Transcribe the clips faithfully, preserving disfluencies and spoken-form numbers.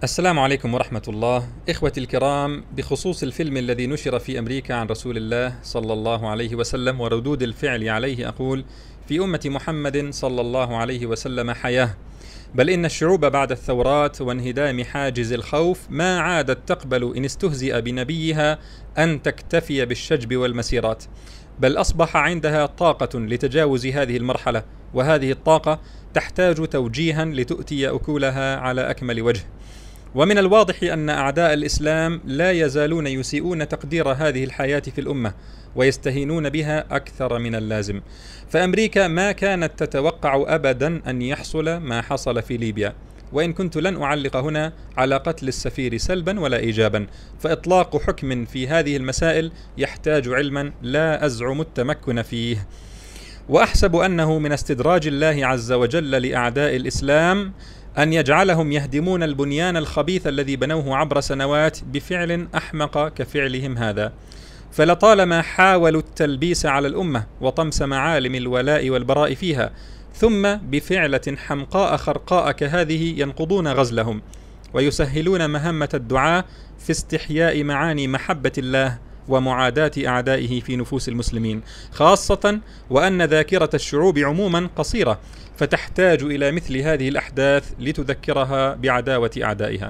السلام عليكم ورحمة الله. إخوتي الكرام، بخصوص الفيلم الذي نشر في أمريكا عن رسول الله صلى الله عليه وسلم وردود الفعل عليه، أقول: في أمة محمد صلى الله عليه وسلم حياة، بل إن الشعوب بعد الثورات وانهدام حاجز الخوف ما عادت تقبل إن استهزئ بنبيها أن تكتفي بالشجب والمسيرات، بل أصبح عندها طاقة لتجاوز هذه المرحلة، وهذه الطاقة تحتاج توجيها لتؤتي أكلها على أكمل وجه. ومن الواضح أن أعداء الإسلام لا يزالون يسيئون تقدير هذه الحياة في الأمة ويستهينون بها أكثر من اللازم. فأمريكا ما كانت تتوقع أبدا أن يحصل ما حصل في ليبيا، وإن كنت لن أعلق هنا على قتل السفير سلبا ولا إيجابا، فإطلاق حكم في هذه المسائل يحتاج علما لا أزعم التمكن فيه. وأحسب أنه من استدراج الله عز وجل لأعداء الإسلام أن يجعلهم يهدمون البنيان الخبيث الذي بنوه عبر سنوات بفعل أحمق كفعلهم هذا. فلطالما حاولوا التلبيس على الأمة وطمس معالم الولاء والبراء فيها، ثم بفعلة حمقاء خرقاء كهذه ينقضون غزلهم ويسهلون مهمة الدعاء في استحياء معاني محبة الله ومعاداة أعدائه في نفوس المسلمين، خاصة وأن ذاكرة الشعوب عموما قصيرة، فتحتاج إلى مثل هذه الأحداث لتذكرها بعداوة أعدائها.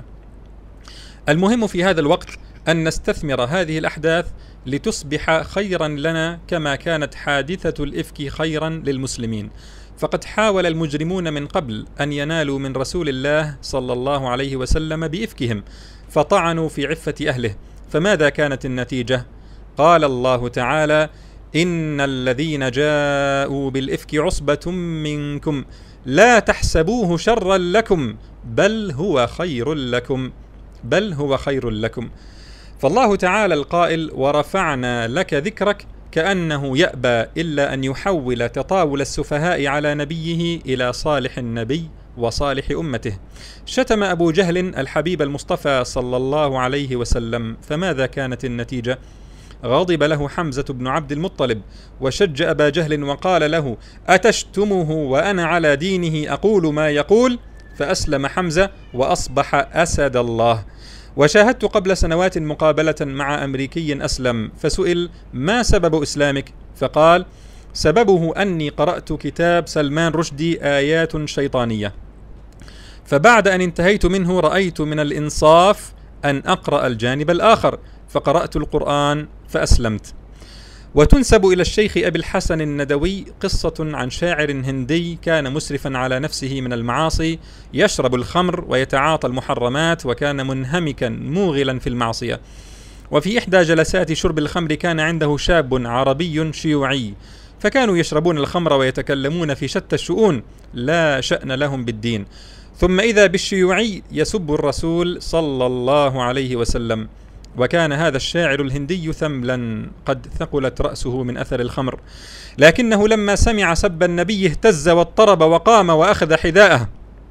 المهم في هذا الوقت أن نستثمر هذه الأحداث لتصبح خيرا لنا كما كانت حادثة الإفك خيرا للمسلمين. فقد حاول المجرمون من قبل أن ينالوا من رسول الله صلى الله عليه وسلم بإفكهم، فطعنوا في عفة أهله، فماذا كانت النتيجة؟ قال الله تعالى: إن الذين جاءوا بالإفك عصبة منكم لا تحسبوه شرا لكم بل هو خير لكم بل هو خير لكم. فالله تعالى القائل: ورفعنا لك ذكرك، كأنه يأبى إلا أن يحول تطاول السفهاء على نبيه إلى صالح النبي وصالح أمته. شتم أبو جهل الحبيب المصطفى صلى الله عليه وسلم، فماذا كانت النتيجة؟ غضب له حمزة بن عبد المطلب وشج أبا جهل وقال له: أتشتمه وأنا على دينه أقول ما يقول؟ فأسلم حمزة وأصبح أسد الله. وشاهدت قبل سنوات مقابلة مع أمريكي أسلم، فسئل: ما سبب إسلامك؟ فقال: سببه أني قرأت كتاب سلمان رشدي آيات شيطانية، فبعد أن انتهيت منه رأيت من الإنصاف أن أقرأ الجانب الآخر، فقرأت القرآن فأسلمت. وتنسب إلى الشيخ أبي الحسن الندوي قصة عن شاعر هندي كان مسرفا على نفسه من المعاصي، يشرب الخمر ويتعاطى المحرمات، وكان منهمكا موغلا في المعصية. وفي إحدى جلسات شرب الخمر كان عنده شاب عربي شيوعي، فكانوا يشربون الخمر ويتكلمون في شتى الشؤون لا شأن لهم بالدين، ثم إذا بالشيوعي يسب الرسول صلى الله عليه وسلم. وكان هذا الشاعر الهندي ثملا قد ثقلت رأسه من أثر الخمر، لكنه لما سمع سب النبي اهتز واضطرب وقام وأخذ حذاءه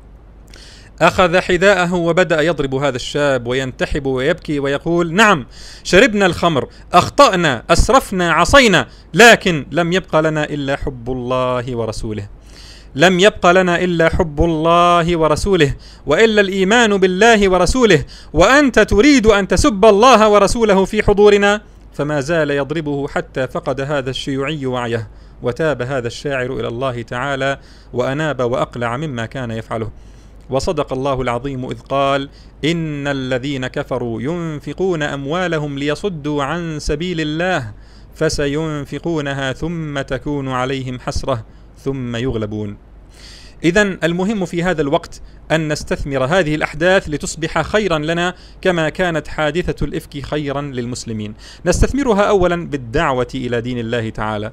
أخذ حذاءه وبدأ يضرب هذا الشاب وينتحب ويبكي ويقول: نعم، شربنا الخمر، أخطأنا، أسرفنا، عصينا، لكن لم يبق لنا إلا حب الله ورسوله لم يبق لنا إلا حب الله ورسوله وإلا الإيمان بالله ورسوله، وأنت تريد أن تسب الله ورسوله في حضورنا؟ فما زال يضربه حتى فقد هذا الشيوعي وعيه، وتاب هذا الشاعر إلى الله تعالى وأناب وأقلع مما كان يفعله. وصدق الله العظيم إذ قال: إن الذين كفروا ينفقون أموالهم ليصدوا عن سبيل الله فسينفقونها ثم تكون عليهم حسرة ثم يغلبون. إذن المهم في هذا الوقت أن نستثمر هذه الأحداث لتصبح خيرا لنا كما كانت حادثة الإفك خيرا للمسلمين. نستثمرها أولا بالدعوة إلى دين الله تعالى.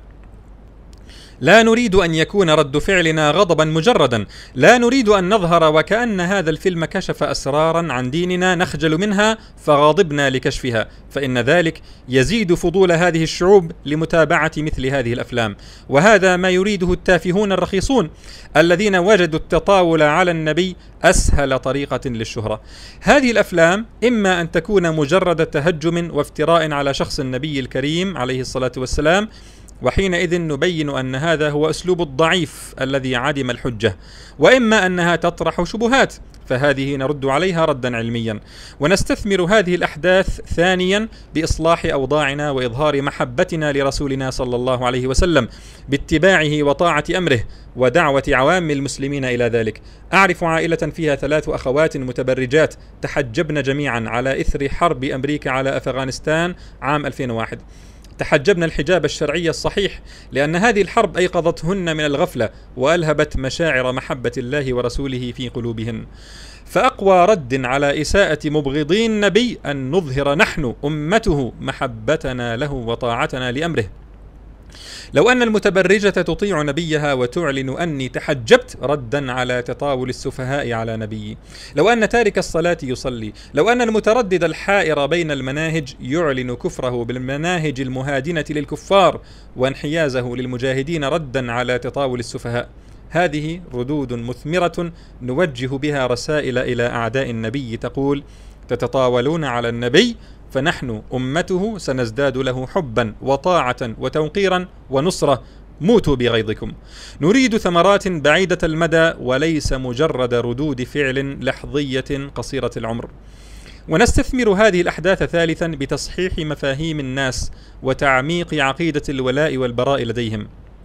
لا نريد أن يكون رد فعلنا غضبا مجردا، لا نريد أن نظهر وكأن هذا الفيلم كشف أسرارا عن ديننا نخجل منها فغاضبنا لكشفها، فإن ذلك يزيد فضول هذه الشعوب لمتابعة مثل هذه الأفلام. وهذا ما يريده التافهون الرخيصون الذين وجدوا التطاول على النبي أسهل طريقة للشهرة. هذه الأفلام إما أن تكون مجرد تهجم وافتراء على شخص النبي الكريم عليه الصلاة والسلام، وحينئذ نبين أن هذا هو أسلوب الضعيف الذي عدم الحجة، وإما أنها تطرح شبهات، فهذه نرد عليها ردا علميا، ونستثمر هذه الأحداث ثانيا بإصلاح أوضاعنا وإظهار محبتنا لرسولنا صلى الله عليه وسلم باتباعه وطاعة أمره ودعوة عوام المسلمين إلى ذلك. أعرف عائلة فيها ثلاث أخوات متبرجات تحجبن جميعا على إثر حرب أمريكا على أفغانستان عام ألفين وواحد. تحجبن الحجاب الشرعي الصحيح لأن هذه الحرب أيقظتهن من الغفلة وألهبت مشاعر محبة الله ورسوله في قلوبهن. فأقوى رد على إساءة مبغضي النبي أن نظهر نحن أمته محبتنا له وطاعتنا لأمره. لو أن المتبرجة تطيع نبيها وتعلن أني تحجبت ردا على تطاول السفهاء على نبيي، لو أن تارك الصلاة يصلي، لو أن المتردد الحائر بين المناهج يعلن كفره بالمناهج المهادنة للكفار وانحيازه للمجاهدين ردا على تطاول السفهاء، هذه ردود مثمرة نوجه بها رسائل إلى أعداء النبي تقول: تتطاولون على النبي فنحن أمته سنزداد له حبا وطاعة وتوقيرا ونصرة، موتوا بغيظكم. نريد ثمرات بعيدة المدى وليس مجرد ردود فعل لحظية قصيرة العمر. ونستثمر هذه الأحداث ثالثا بتصحيح مفاهيم الناس وتعميق عقيدة الولاء والبراء لديهم.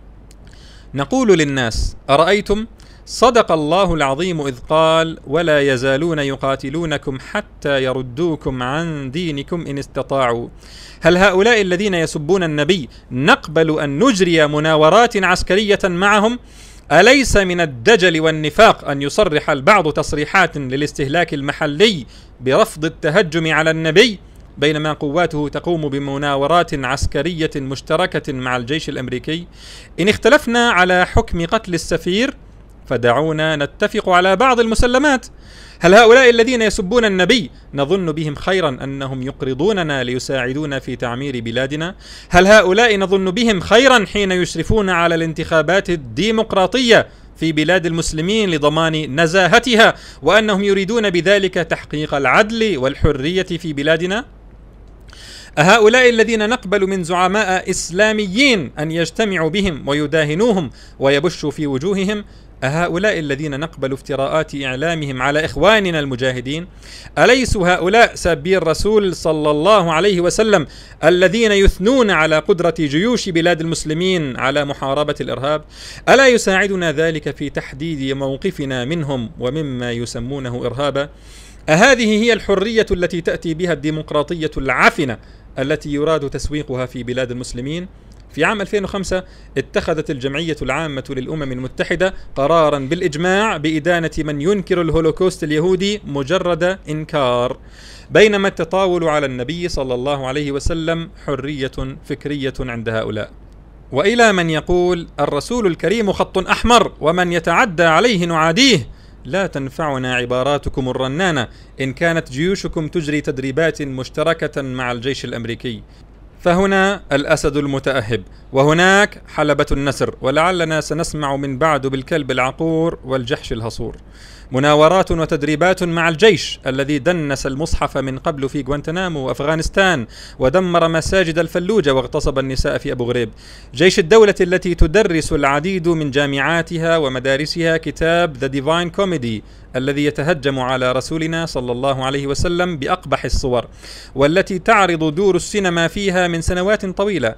نقول للناس: أرأيتم؟ صدق الله العظيم إذ قال: ولا يزالون يقاتلونكم حتى يردوكم عن دينكم إن استطاعوا. هل هؤلاء الذين يسبون النبي نقبل أن نجري مناورات عسكرية معهم؟ أليس من الدجل والنفاق أن يصرح البعض تصريحات للاستهلاك المحلي برفض التهجم على النبي بينما قواته تقوم بمناورات عسكرية مشتركة مع الجيش الأمريكي؟ إن اختلفنا على حكم قتل السفير فدعونا نتفق على بعض المسلمات. هل هؤلاء الذين يسبون النبي نظن بهم خيرا أنهم يقرضوننا ليساعدونا في تعمير بلادنا؟ هل هؤلاء نظن بهم خيرا حين يشرفون على الانتخابات الديمقراطية في بلاد المسلمين لضمان نزاهتها وأنهم يريدون بذلك تحقيق العدل والحرية في بلادنا؟ أهؤلاء الذين نقبل من زعماء إسلاميين أن يجتمعوا بهم ويداهنوهم ويبشوا في وجوههم؟ أهؤلاء الذين نقبل افتراءات إعلامهم على إخواننا المجاهدين؟ أليسوا هؤلاء سابي الرسول صلى الله عليه وسلم الذين يثنون على قدرة جيوش بلاد المسلمين على محاربة الإرهاب؟ ألا يساعدنا ذلك في تحديد موقفنا منهم ومما يسمونه إرهابا؟ أهذه هي الحرية التي تأتي بها الديمقراطية العفنة التي يراد تسويقها في بلاد المسلمين؟ في عام ألفين وخمسة اتخذت الجمعية العامة للأمم المتحدة قرارا بالإجماع بإدانة من ينكر الهولوكوست اليهودي مجرد إنكار، بينما التطاول على النبي صلى الله عليه وسلم حرية فكرية عند هؤلاء. وإلى من يقول: الرسول الكريم خط أحمر ومن يتعدى عليه نعاديه، لا تنفعنا عباراتكم الرنانة إن كانت جيوشكم تجري تدريبات مشتركة مع الجيش الأمريكي. فهنا الأسد المتأهب وهناك حلبة النسر، ولعلنا سنسمع من بعد بالكلب العقور والجحش الهصور. مناورات وتدريبات مع الجيش الذي دنس المصحف من قبل في غوانتنامو وأفغانستان ودمر مساجد الفلوجة واغتصب النساء في أبو غريب. جيش الدولة التي تدرس العديد من جامعاتها ومدارسها كتاب The Divine Comedy الذي يتهجم على رسولنا صلى الله عليه وسلم بأقبح الصور، والتي تعرض دور السينما فيها من سنوات طويلة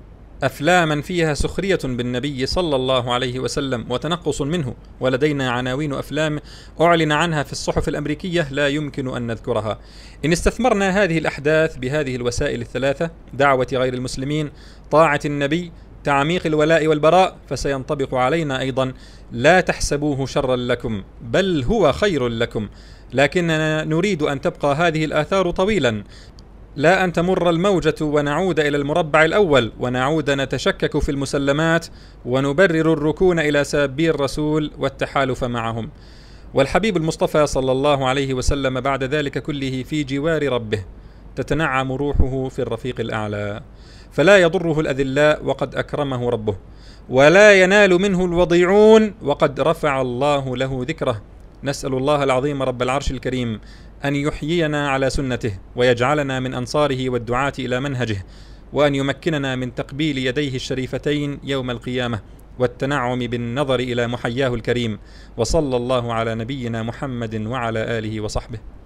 أفلاما فيها سخرية بالنبي صلى الله عليه وسلم وتنقص منه، ولدينا عناوين أفلام أعلن عنها في الصحف الأمريكية لا يمكن أن نذكرها. إن استثمرنا هذه الأحداث بهذه الوسائل الثلاثة: دعوة غير المسلمين، طاعة النبي، تعميق الولاء والبراء، فسينطبق علينا أيضا: لا تحسبوه شرا لكم بل هو خير لكم. لكننا نريد أن تبقى هذه الآثار طويلا، لا أن تمر الموجة ونعود إلى المربع الأول ونعود نتشكك في المسلمات ونبرر الركون إلى سابي الرسول والتحالف معهم. والحبيب المصطفى صلى الله عليه وسلم بعد ذلك كله في جوار ربه، تتنعم روحه في الرفيق الأعلى، فلا يضره الأذلاء وقد أكرمه ربه، ولا ينال منه الوضيعون وقد رفع الله له ذكره. نسأل الله العظيم رب العرش الكريم أن يحيينا على سنته ويجعلنا من أنصاره والدعاة إلى منهجه، وأن يمكننا من تقبيل يديه الشريفتين يوم القيامة، والتنعم بالنظر إلى محياه الكريم. وصلى الله على نبينا محمد وعلى آله وصحبه.